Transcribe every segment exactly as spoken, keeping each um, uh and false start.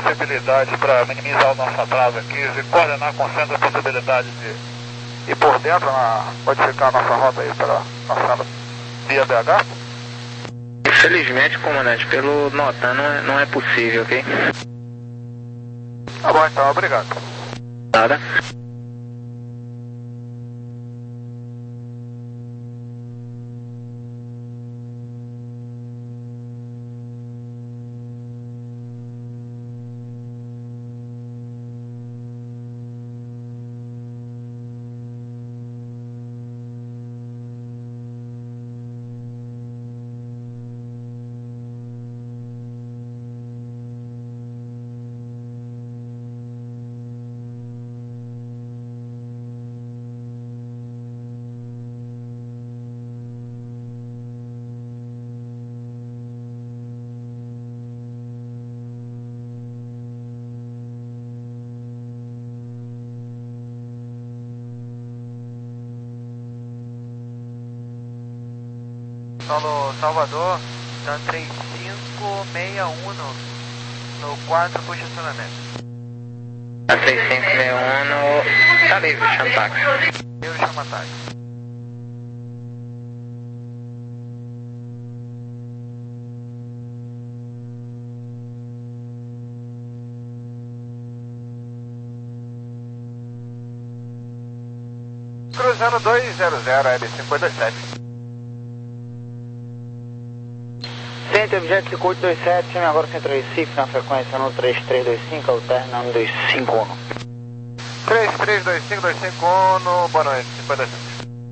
possibilidade para minimizar o nosso atraso aqui e coordenar com o centro a possibilidade de ir por dentro, na, modificar a nossa rota aí para passando via B H? Infelizmente, comandante, pelo NOTAM não é, não é possível, ok? Tá bom então, obrigado. Nada. Solo Salvador, tá três cinco seis um no, no quatro por estacionamento. A três cinco seis um no... tá livre, chama táxi. Eu chamo a táxi. Cruzando dois zero zero L cinco dois sete. Centro Objeto Circuito dois sete, chame agora o Centro Recife na frequência no três três dois cinco, alterna no dois cinco um. três três dois cinco dois cinco um, boa noite, cinco dois sete.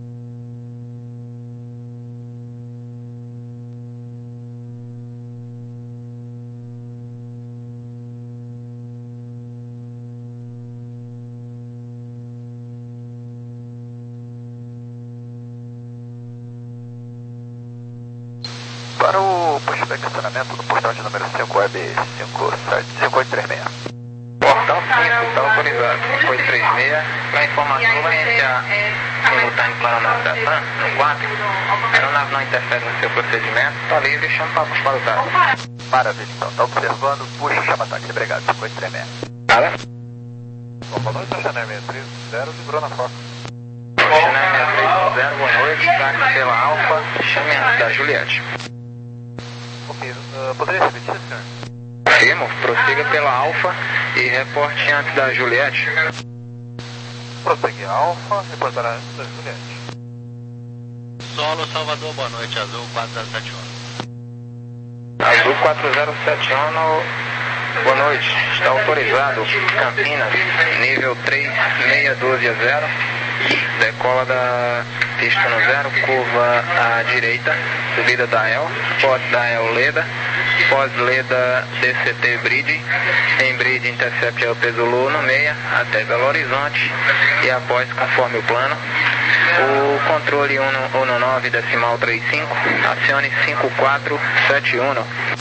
Para o pushback estacionamento do portão de número cinco, web cinco oito três seis. Portão cinco, está autorizado. cinco oito três seis, para informação, vai iniciar simultâneo para a aeronave da TAM, no quatro. A aeronave não interfere no seu procedimento, está livre, chama para puxar o táxi. Maravilha, então, está observando, puxa, chama táxi, obrigado, cinco oito três seis. Nada. Bom, boa noite, Chanel seis três zero, livrou na foto. Chanel seis três zero, boa noite, táxi pela Alfa, chame antes da Juliette. Ok, uh, poderia repetir, senhor? Firmo, prossiga pela Alfa e reporte antes da Juliette. Prossegue Alfa, reportará antes da Juliette. Solo Salvador, boa noite, Azul quatro zero sete um. Azul quatro zero sete um, boa noite, está autorizado, Campinas, nível três seis um dois zero, decola da pista no zero, curva à direita, subida da El, pós da El Leda, pós Leda D C T Bridge, em Bridge intercept El Pesolô no meia, até Belo Horizonte, e após, conforme o plano, o controle cento e nove decimal trinta e cinco, acione cinco quatro sete um.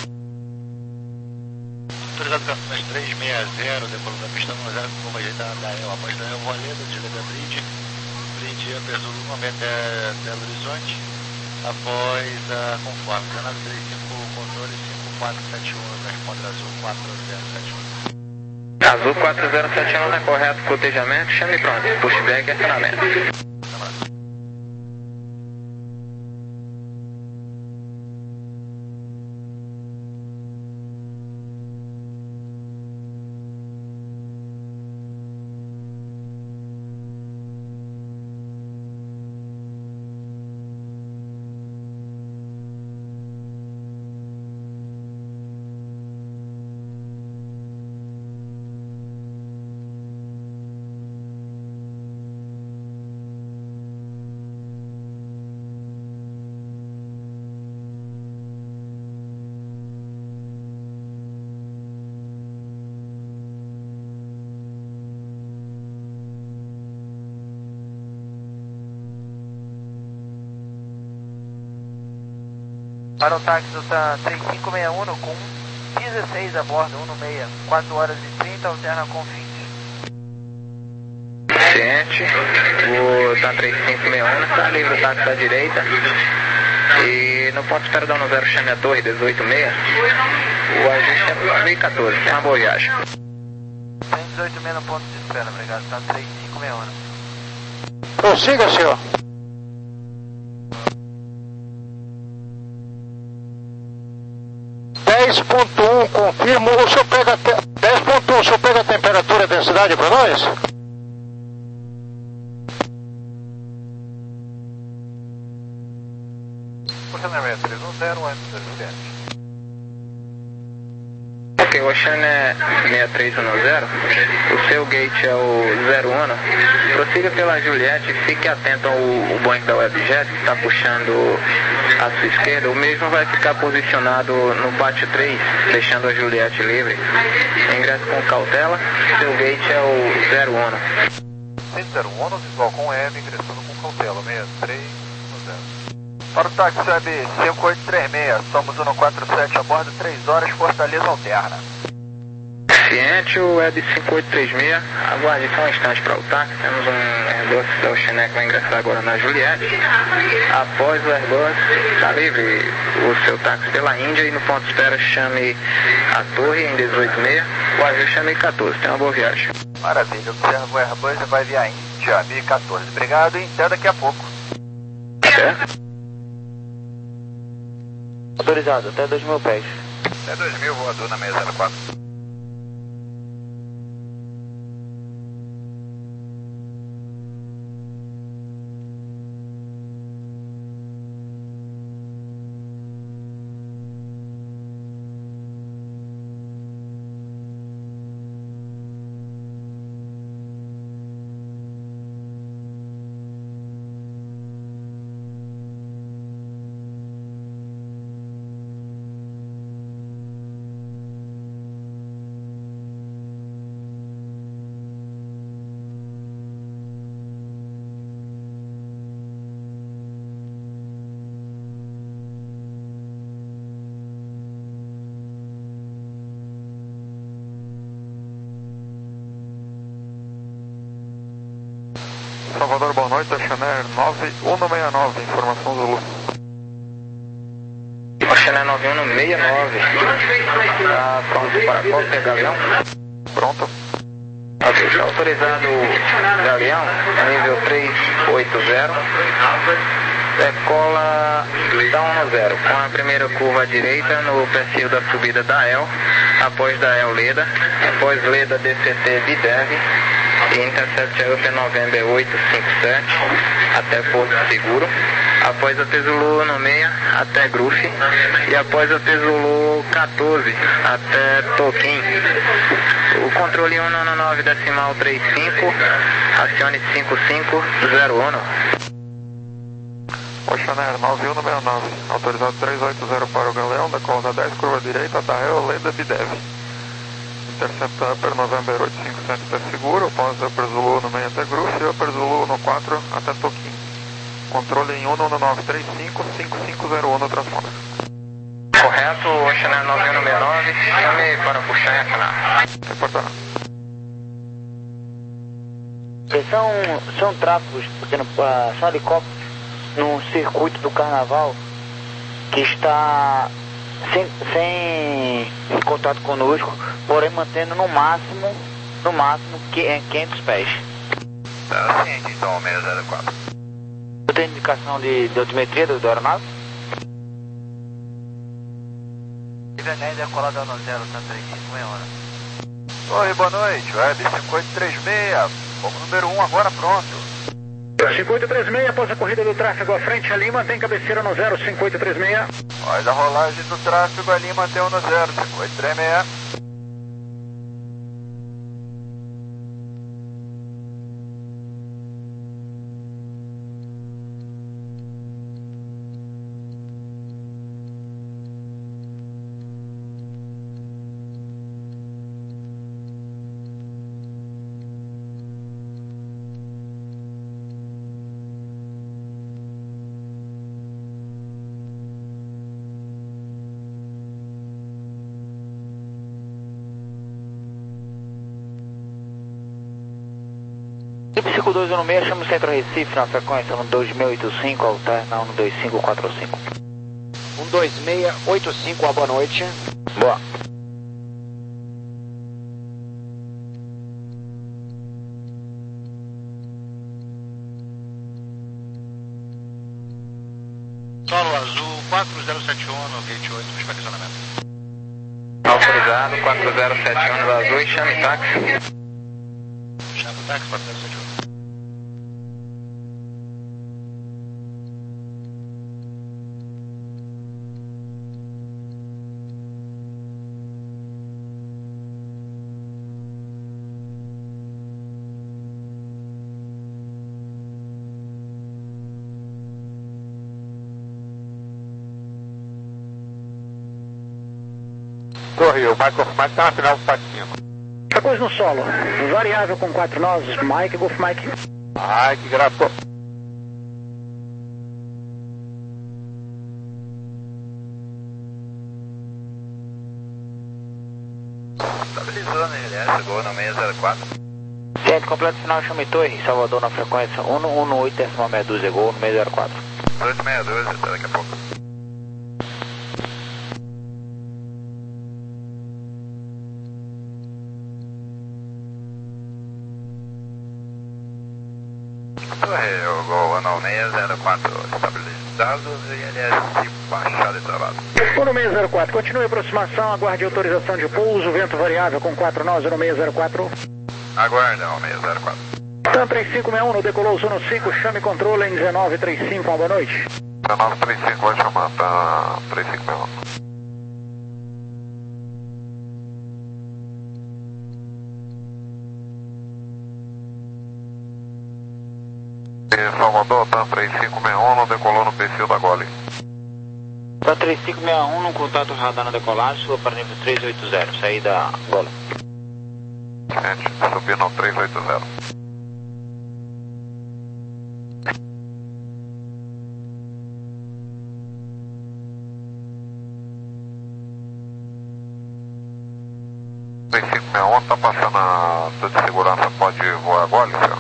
Autorizado Campinas três seis zero, decolando da pista no zero, curva à direita da El, após da El Valeda, de Leda Bridge, Bridge Pesolô até Belo Horizonte, após a conforme, canal trinta e cinco, controle cinco quatro sete um, responde Azul quatro zero sete um. Azul quatro zero sete um, é correto, cotejamento, chame pronto, pushback e acionamento. Para o táxi do TAM três cinco seis um com dezesseis a bordo, um no meia, quatro horas e trinta, alterna com vinte. Ciente, o TAM três cinco seis um está livre, o táxi da direita, E no ponto de espera da um zero chame a torre dezoito seis. O ajuste é mil e quatorze. Tenha uma boa viagem. Tem dezoito seis no ponto de espera, obrigado. Tá três cinco seis um. Prossiga, senhor. dez ponto um, confirmo. O senhor pega dez ponto um, o senhor pega a temperatura e a densidade para nós? Oceaner três um zero, antes da Juliette. Ok, o Oceaner seis três um zero, o seu gate é o zero um. Prossiga pela Juliette, fique atento ao, ao Boeing da Webjet que está puxando à sua esquerda. O mesmo vai ficar posicionado no pátio três, deixando a Juliette livre. Ingresse com cautela, seu gate é o zero um. seis zero um, visual com M, ingressando com cautela, seis três um zero. Para o táxi Web cinco oito três seis, somos um quatro sete a bordo, três horas, Fortaleza Alterna. Ciente, o Web cinco oito três seis, aguarde só um instante para o táxi, temos um Airbus da Oceanex que vai ingressar agora na Juliette. Após o Airbus, está livre o seu táxi pela Índia e no ponto de espera chame a torre em dezoito seis, o ajuste chame mil e quatorze, tenha uma boa viagem. Maravilha, observa o Airbus e vai via Índia, mil e quatorze. Obrigado e até daqui a pouco. Até? Autorizado, até dois mil pés. Até dois mil, voador na seis zero quatro. Salvador, boa noite, Oceaner nove um seis nove, informação Zulu. Oceaner nove um seis nove, está pronto para qualquer galeão? Pronto. Ok, está autorizado o galeão, nível três oito zero, decola da um zero, com a primeira curva à direita no perfil da subida da E L, após da E L Leda, após Leda D C T Bidev, e Intercept Upper November oito cinco sete até Porto Seguro, após a Tesulu no meia até Grufe e após a Tesulu quatorze até Toquim. O controle um nove nove decimal trinta e cinco, acione cinco cinco zero um. Oceaner nove um seis nove, autorizado três oito zero para o galeão, decola da dez, curva direita da E L Leda Bidev. Intercept Upper November oito cinco sete até Seguro, após Upper Zulu no meio até Grufe e Upper Zulu no quatro até Toquim. Controle em um nove nove três cinco cinco cinco zero um no transponder. Correto, Oceaner nove um seis nove, chame para puxar e acionar. Reportará. São, são tráfegos, pequeno, são helicópteros num circuito do Carnaval que está sem, sem contato conosco, porém mantendo no máximo, no máximo quinhentos pés. Tá ciente, então, seis zero quatro. Você tem indicação de, de altimetria do, do aeronave? Enem decolada no zero, tá três cinco seis um. Oi, boa noite, Web cinco oito três seis, como número um agora pronto. cinco oito três seis, após a corrida do tráfego à frente ali, mantém cabeceira no zero cinco oito três seis. Após a rolagem do tráfego ali, mantém um no zero cinco oito três seis. cinco dois um seis, chama o Centro Recife na frequência no dois mil e oitenta e cinco, alterna no dois cinco quatro cinco. um dois seis oito cinco, boa noite. Boa. Solo azul quatro zero sete um, gate oito, para estacionamento. Autorizado quatro zero sete um do azul e chame táxi. Chama o táxi quatro zero sete um. Correio, o Mike Golf Mike está na final do patinho. Coisa no solo, variável com quatro nós, Mike, Golf Mike. Ai, que graça. Estabilizou na L S, gol no seis zero quatro. Ciente, completo final, chame torre, Salvador na frequência um um oito, décima meia dúzia, gol no seis zero quatro. dois seis dois, até daqui a pouco. Correio, gol no seis zero quatro, estabilizados e L S baixado e travado. um seis zero quatro, continue a aproximação, aguarde autorização de pouso, vento variável com quatro nós, um seis zero quatro. Aguarda, seis zero quatro. TAM três cinco seis um, decolou Zona cinco, chame controle em dezenove trinta e cinco, uma boa noite. dezenove trinta e cinco vai chamar, tá três cinco seis um. Salvador, TAM três cinco seis um, decolou no perfil da Gole. TAM três cinco seis um, no contato radar na decolagem, suba para nível três oito zero, saída Gole. Gente, subindo no três oito zero. três cinco seis um, tá passando a de segurança, pode voar a Gole, senhor?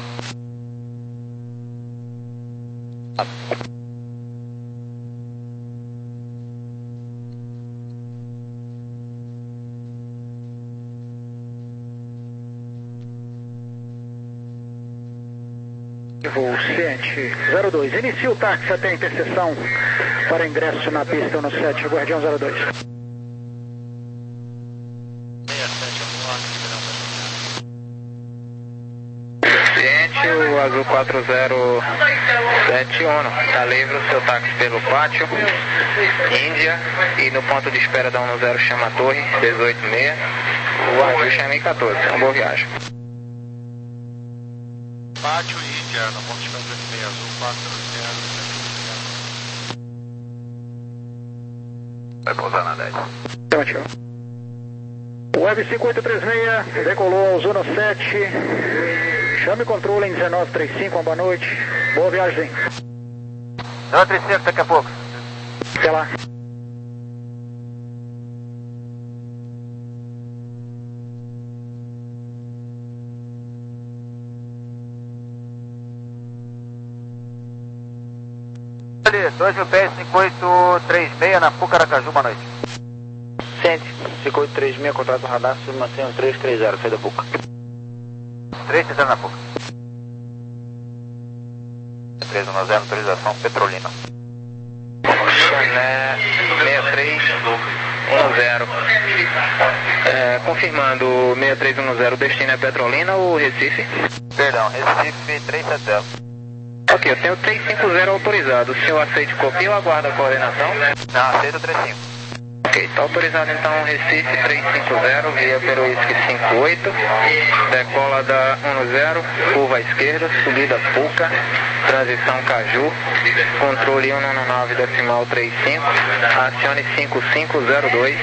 Voo Ciente zero dois, inicia o táxi até a interseção para ingresso na pista no sete, Guardião zero dois. Ciente, o azul quatro zero sete um, está livre o seu táxi pelo pátio, Índia, e no ponto de espera da um zero chama a torre, dezoito seis, o azul chama em quatorze, uma boa viagem. Pátio Índia, no ponto de espera dezoito seis, azul quatro zero sete um. Vai pousar na dez. Ótimo. Web cinco oito três seis, decolou Zona sete, chame controle em dezenove trinta e cinco, uma boa noite, boa viagem. dezenove trinta e cinco, daqui a pouco. Até lá. dois mil pés, cinco oito três seis na Pucaracaju, boa noite. Ciente, cinco oito três seis, contrato radar, submantém três três zero, sai da Puca. três três zero na Puca. três um zero, autorização Petrolina. Chané seis três um zero. É, confirmando, seis três um zero, destino é Petrolina ou Recife? Perdão, Recife três sete zero. Ok, eu tenho três cinco zero autorizado. O senhor aceita copia ou aguarda a coordenação? Não, aceita o três cinco. Ok, está autorizado então Recife três cinco zero, via Peruísque cinco oito, decola da um zero, curva à esquerda, subida Puca, transição Caju, controle um nove nove decimal trinta e cinco, acione cinco cinco zero dois.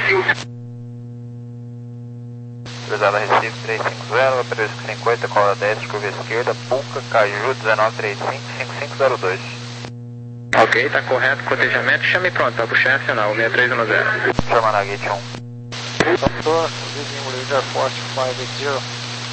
Autorizado Recife três cinco zero, Peruísque cinco oito, decola dez, curva à esquerda, Puca, Caju, dezenove trinta e cinco, cinco cinco zero dois. Ok, está correto, cotejamento, chame pronto, para puxar e acionar o seis três um zero. Chama na gate um. Doutor, Vizinho Leader Forte cinco oito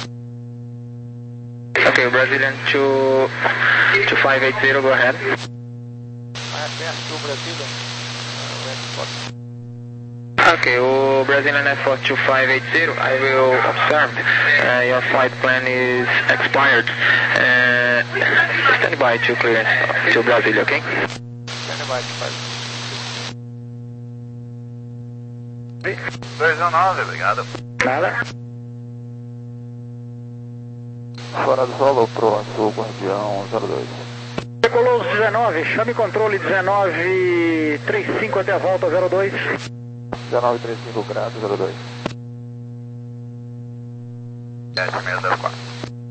zero. Ok, Brazilian to, to cinco oito zero, go ahead. Mais perto do Brasília. Okay, o Brazilian Air Force two five eight zero, I will observe uh, your flight plan is expired. Uh, stand by to clearance to Brasilia, okay? Stand by to dois um nove, obrigado. Nada. Fora do solo pro Azul Guardião zero dois. Decolou dezenove, chame controle dezenove trinta e cinco até a volta zero dois. dezenove trinta e cinco graus, zero dois. sete seis zero quatro.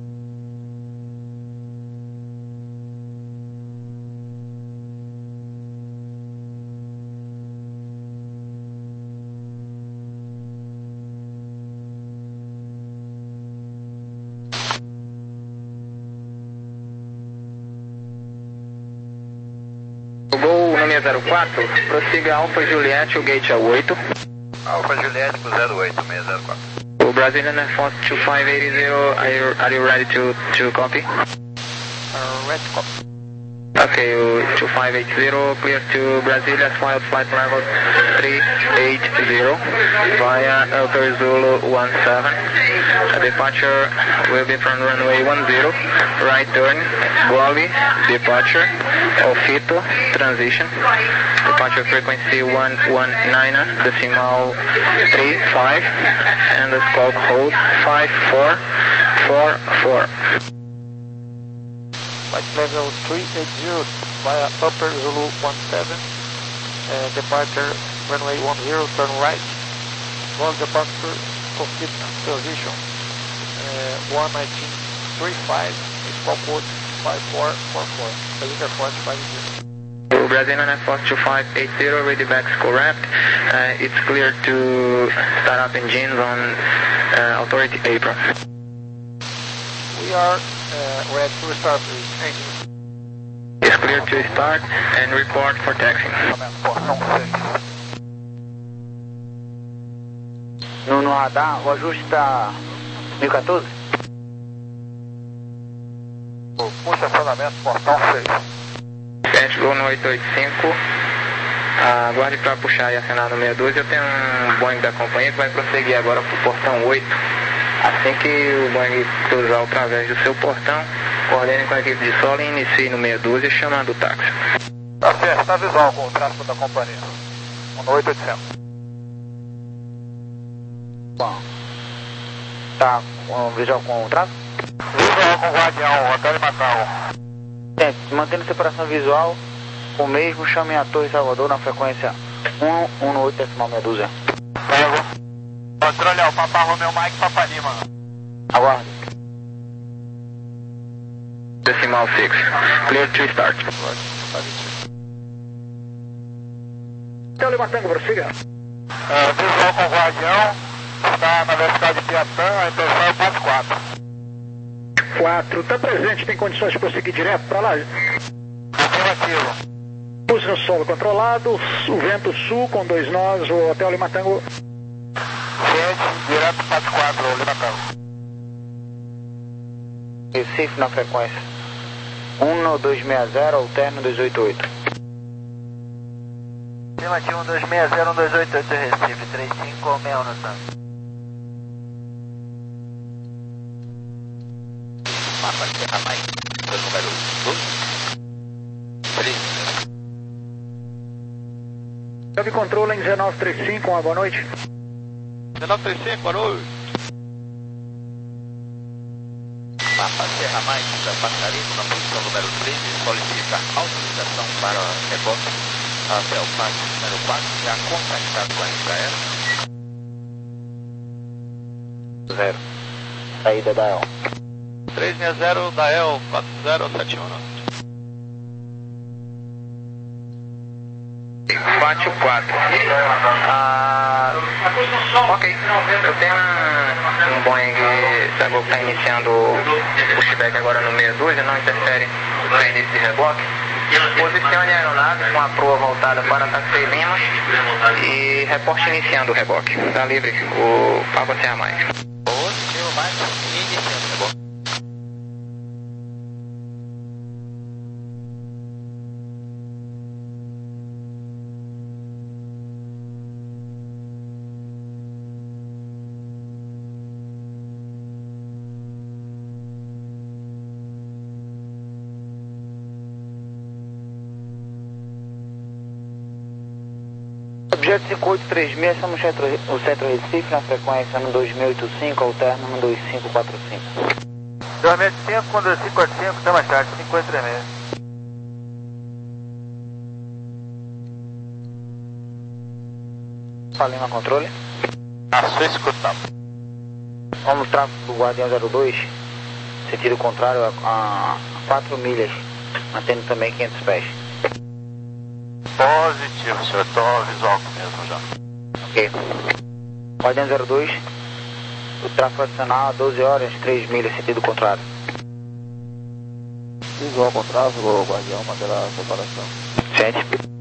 Gol número zero quatro, prossiga Alfa Juliette, o gate é oito. Alfa Juliette pro zero oito, seis zero quatro. O Brazilian Air Force two five eight zero, are you, are you ready to, to copy? Uh, red copy. Okay, o two five eight zero, clear to Brasilia, flight flight level three eight zero via Alter Zulu one seven. A departure will be from runway one zero, right turn, Goli, departure, Ofito, transition, departure frequency one one nine, decimal three five, and the scope hold five four four four. Flight level three eight zero via Upper Zulu one seven, uh, departure runway one zero, turn right, Goli departure, Ofito, transition, uh, one nineteen three five, scope code five four four four, Brazilian Air Force five zero. Brazilian Air Force two five eight zero, ready back correct. Uh, it's clear to start up engines on uh, authority apron. We are uh, ready to start the engine. It's clear to start and report for taxi. No, no radar, o ajuste está mil e quatorze? O estacionamento, portão seis. Sete, Gol no oito oito cinco. Aguarde para puxar e acionar no meia dúzia. Eu tenho um Boeing da companhia que vai prosseguir agora para o portão oito. Assim que o Boeing cruzar através do seu portão, coordene com a equipe de solo e inicie no meia dúzia, chamando o táxi. Tá certo, tá visual com o tráfego da companhia. Um oito oitocentos. Bom. Tá com visual com o tráfego? Visual com o Guardião, Hotel e Macau. Tem, mantendo separação visual, o mesmo, chame a Torre Salvador na frequência um um oito decimal meia dúzia. Pego. Controle, é o Papa Romeo Mike Papa Lima. Aguarde. Decimal six. Clear to start. Hotel Lima Tango, prossiga. Uh, visual com o Guardião, está na velocidade de Piatã, a intenção é quatro quatro. quatro, tá presente, tem condições de prosseguir direto para lá? Afirmativo. Pulse no solo controlado, o vento sul com dois nós, o Hotel Lima Tango. Gente, direto quatro quatro, Lima Tango. Recife na frequência um dois seis zero, alterno dois oito oito. Afirmativo um dois seis zero, um dois oito oito, Recife, três cinco seis um no tanque. Papa Serra mais, número doze. Sobe controle em dezenove trinta e cinco, uma boa noite. dezenove trinta e cinco, boa noite. Papa Serra mais, passarinho na posição número treze, solicita autorização para rebote até o passo número quatro, já contactado com a Israel. Zero. Saída da El. três seis zero da E L quatro zero sete um. quatro quatro. Ah, ok. Eu tenho um, um Boeing da Gol que está iniciando o pushback agora no meia dúzia, não interfere no início de reboque. Posicione a aeronave com a proa voltada para Taxi Lima e reporte iniciando o reboque. Está livre o Papa Serra mais. Positivo mais, iniciando o reboque. Jet cinco oito três seis, estamos no centro, no centro Recife, na frequência no dois mil e oitenta e cinco, alterno no dois cinco quatro cinco. dois mil e oitenta e cinco com dois cinco quatro cinco, estamos chat, cinco oito três seis. Palema controle. A sua escuta. Vamos tráfego do Guardião zero dois, sentido contrário a, a quatro milhas, mantendo também quinhentos pés. Positivo, senhor. Estou visual mesmo já. Ok. Guardião zero dois, o tráfego adicional a doze horas, três milhas, sentido contrário. Visual com tráfego, Guardião, manterá a separação. Sente.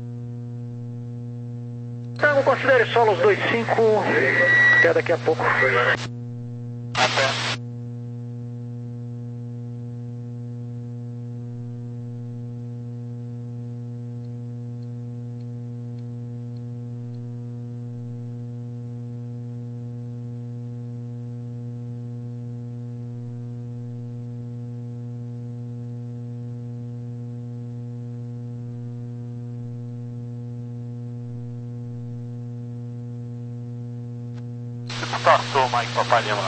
Então, considere solos dois cinco, até daqui a pouco. Até. Passou, Mike Papa Lima.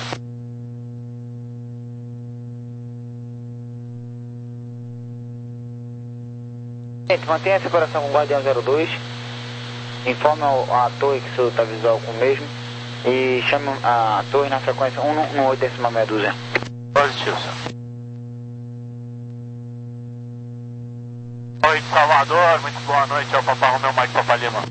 Gente, mantenha a separação com o Guardião zero dois, informe a torre que o senhor está visual com o mesmo e chame a torre na frequência um um oito decimal meia dúzia. Positivo, senhor. Oi, Salvador, muito boa noite, é o Papa Romeu, Mike Papa Lima.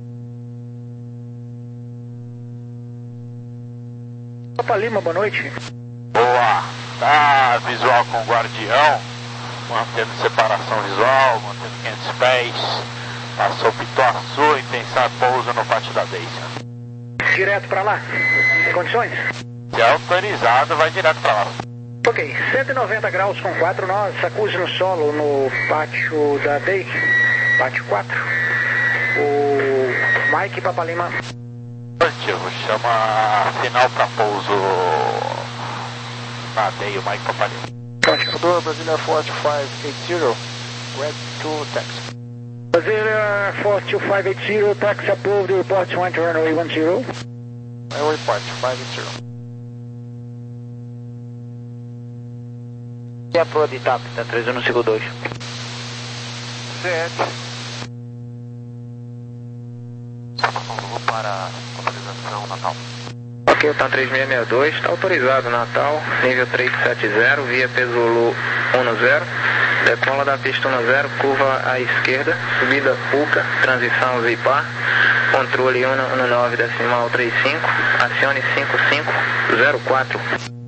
Papa Lima, boa noite. Boa, tá visual com o Guardião, mantendo separação visual, mantendo quinhentos pés, passou Pituaçu, intenção é pouso no pátio da Deise. Direto pra lá, em condições? Se é autorizado, vai direto pra lá. Ok, cento e noventa graus com quatro nós, acuse no solo no pátio da D E I, pátio quatro. O Mike Papa Lima. Positivo, chama final para pouso na D E I, o Mike Papa Lima. Controlador Brasília quatro cinco oito zero, Red to taxi. Brasília quatro cinco oito zero, taxi approved, report one to runway one zero. I report cinco oito zero. E a proa de I T A P, tá três um cinco dois. Certo. Vou para autorização Natal. Ok, o TAM três seis seis dois, está autorizado Natal, nível três sete zero, via Pesulu um zero, decola da pista um zero, curva à esquerda, subida Puca, transição Zipar, controle um nove decimal trinta e cinco, acione cinco cinco zero quatro.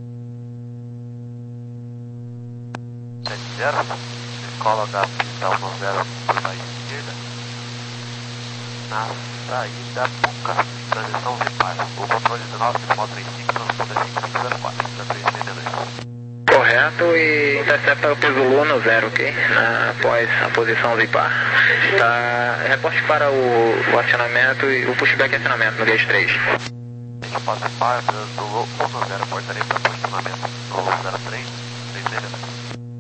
sete zero, decola da pista um zero, curva à esquerda, na saída Puca, transição Zipar, o controle dezenove decimal trinta e cinco, transponder cinco cinco zero quatro, da três seis seis dois. Correto, e intercepta o Pesulu no zero, ok? Na, após a posição Zipar. Tá, reporte para o, o acionamento e o pushback e acionamento no gate três. Deixa participar do um zero, portaria para posicionamento no zero três, três seis dois.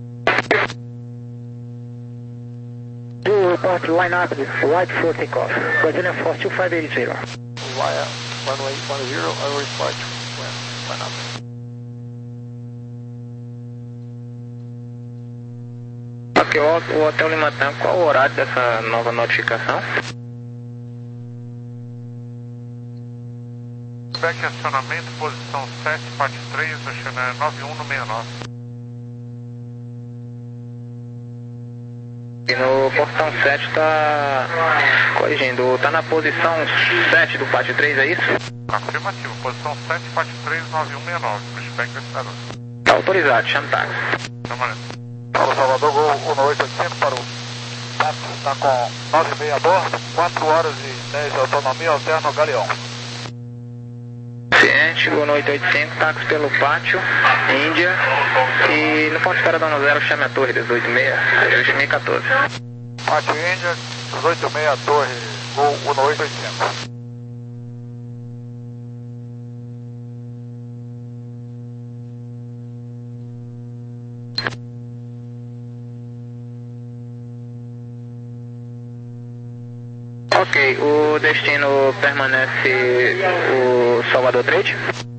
Do report line up, right for takeoff. Brasília quatro cinco oito zero. Via runway one zero, I report when line up. Ok, o, o Hotel Lima Tango, qual o horário dessa nova notificação? Back acionamento, posição sete, parte três, oceano nove um no sessenta e nove. E no portão sete está corrigindo, está na posição sete do pátio três, é isso? Afirmativo, posição sete, parte três, nove um seis nove, pushback descedor. Está autorizado, chama táxi. Chama Para o Salvador, Gol um oito oito cinco para o táxi, está com nove e meia a bordo, quatro horas e dez de autonomia, alterno Galeão. Ciente, Gol oito oito cinco, táxi pelo pátio, Índia, e no ponto de espera dano zero, chame a torre dezoito e meia, ajuste mil e quatorze. Pátio Índia, dezoito e meia, torre, Gol um oito oito cinco. Ok, o destino permanece o Salvador Trade.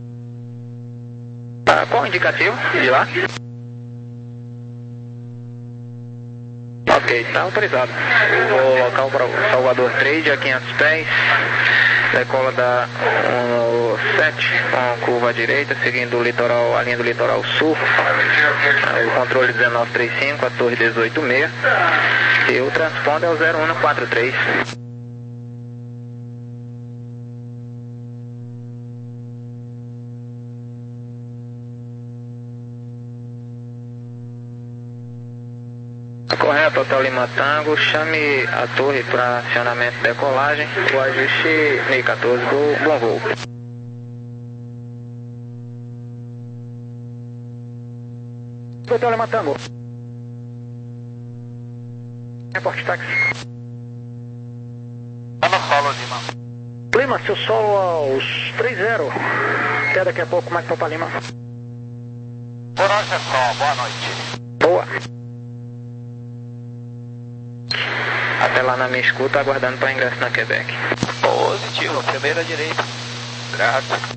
Ah, qual o indicativo de lá? Ok, está autorizado. O local para o Salvador Trade a quinhentos pés. Decola da um sete com curva à direita, seguindo o litoral, a linha do litoral sul. O controle dezenove trinta e cinco, a torre dezoito seis. E o transponder é o zero um quatro três. Correto, Hotel Lima Tango, chame a torre para acionamento de decolagem, o ajuste mil e quatorze, bom, bom voo. Hotel Lima Tango. Report táxi. Tá no solo, Lima. Lima, seu solo aos três zero. Até daqui a pouco, mais para Lima. Boa noite, pessoal. Boa noite. Boa. Até lá na minha escuta, aguardando para ingresso na Quebec. Positivo, primeira direita. Graças.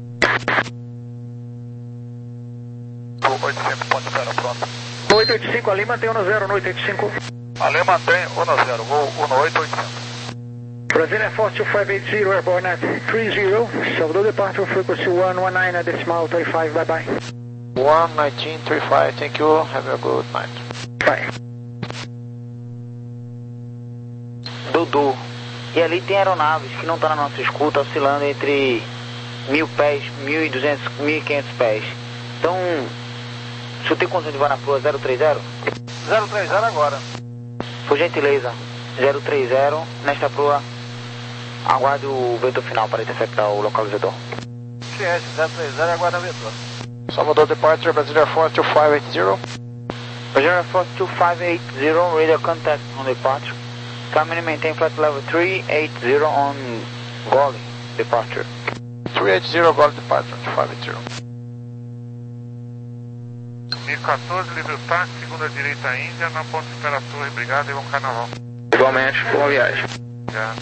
oitocentos ponto zero, pronto. oito oito cinco, ali mantém um zero no oito oito cinco. Ali mantém um zero, voo um oito oito zero. Brazil Air Force two five eight zero, airborne at three zero. Salvador departure frequency one one nine at decimal thirty-five, bye bye. one nineteen thirty-five, thank you, have a good night. Bye. Dudu. E ali tem aeronaves que não estão na nossa escuta, oscilando entre mil pés, mil e duzentos, mil e quinhentos pés. Então, se eu tenho condição de voar na proa zero três zero? zero três zero agora. Por gentileza, zero três zero, nesta proa, aguarde o vetor final para interceptar o localizador. C S zero três zero, aguarda o vetor. Salvador departure, Brazil Air Force two five eight zero. Brazil Air Force two five eight zero, radio contact on departure. Come and maintain flight level three eight zero on Goli departure. three eight zero, Goli departure, two five eight zero. mil e quatorze, livre táxi, segunda direita Índia, na ponte Espera Torre, obrigado e bom carnaval. Igualmente, boa viagem. Já.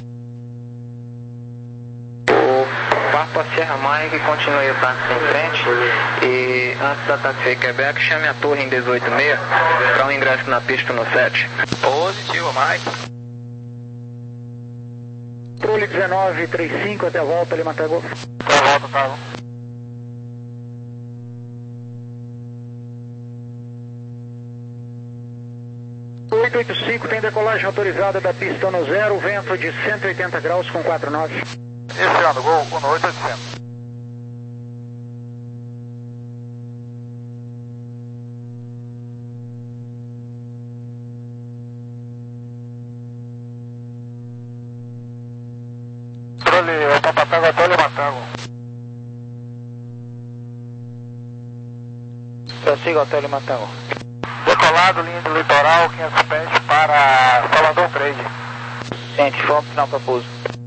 O Papa Sierra Mike continue o táxi em frente e antes da taxi Quebec, chame a torre em dezoito seis para um ingresso na pista no sete. Positivo, Mike. Controle dezenove trinta e cinco, até a volta, Lima Tango. Até a volta, tá? oito oito cinco, tem decolagem autorizada da pista no zero, vento de cento e oitenta graus com quatro nove. Esse ano, gol um oito oito zero. Controle, o Papatango, até o Limatango. Prossiga Hotel Lima Tango. Decolado, linha do litoral, quinhentos pés para Salvador Trade. Gente, vamos final para pouso.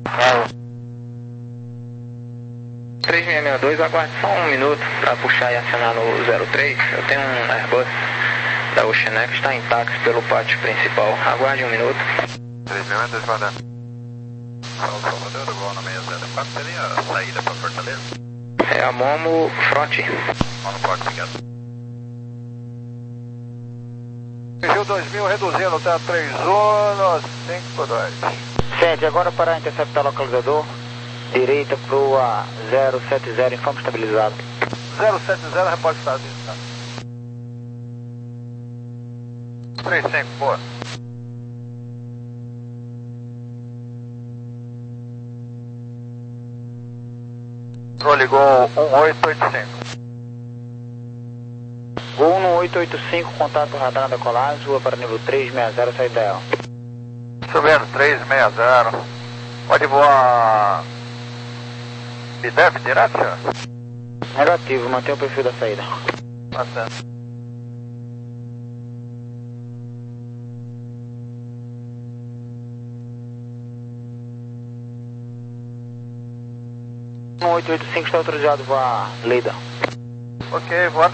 três seis seis dois, aguarde só um minuto para puxar e acionar no zero três. Eu tenho um Airbus da Oceanex que está em táxi pelo pátio principal. Aguarde um minuto. três seis dois, mandando. Salvador, gol na seis zero quatro, seria a saída para Fortaleza? É a Momo Front. Mano, pode, obrigado. Rio dois mil, reduzindo até três um cinco dois. Gente, agora para interceptar o localizador, direita proa zero sete zero, informe estabilizado. zero sete zero, repórter estado. três cinco, boa. Controle Gol um oito oito cinco. Gol no oito oito cinco, contato radar na decolagem, rua para nível três seis zero, saída ideal. Subindo três seis zero. Pode voar B D F direto, senhor? Negativo, mantém o perfil da saída. Tá certo. um oito oito cinco está autorizado a voar Leda. Ok, voando.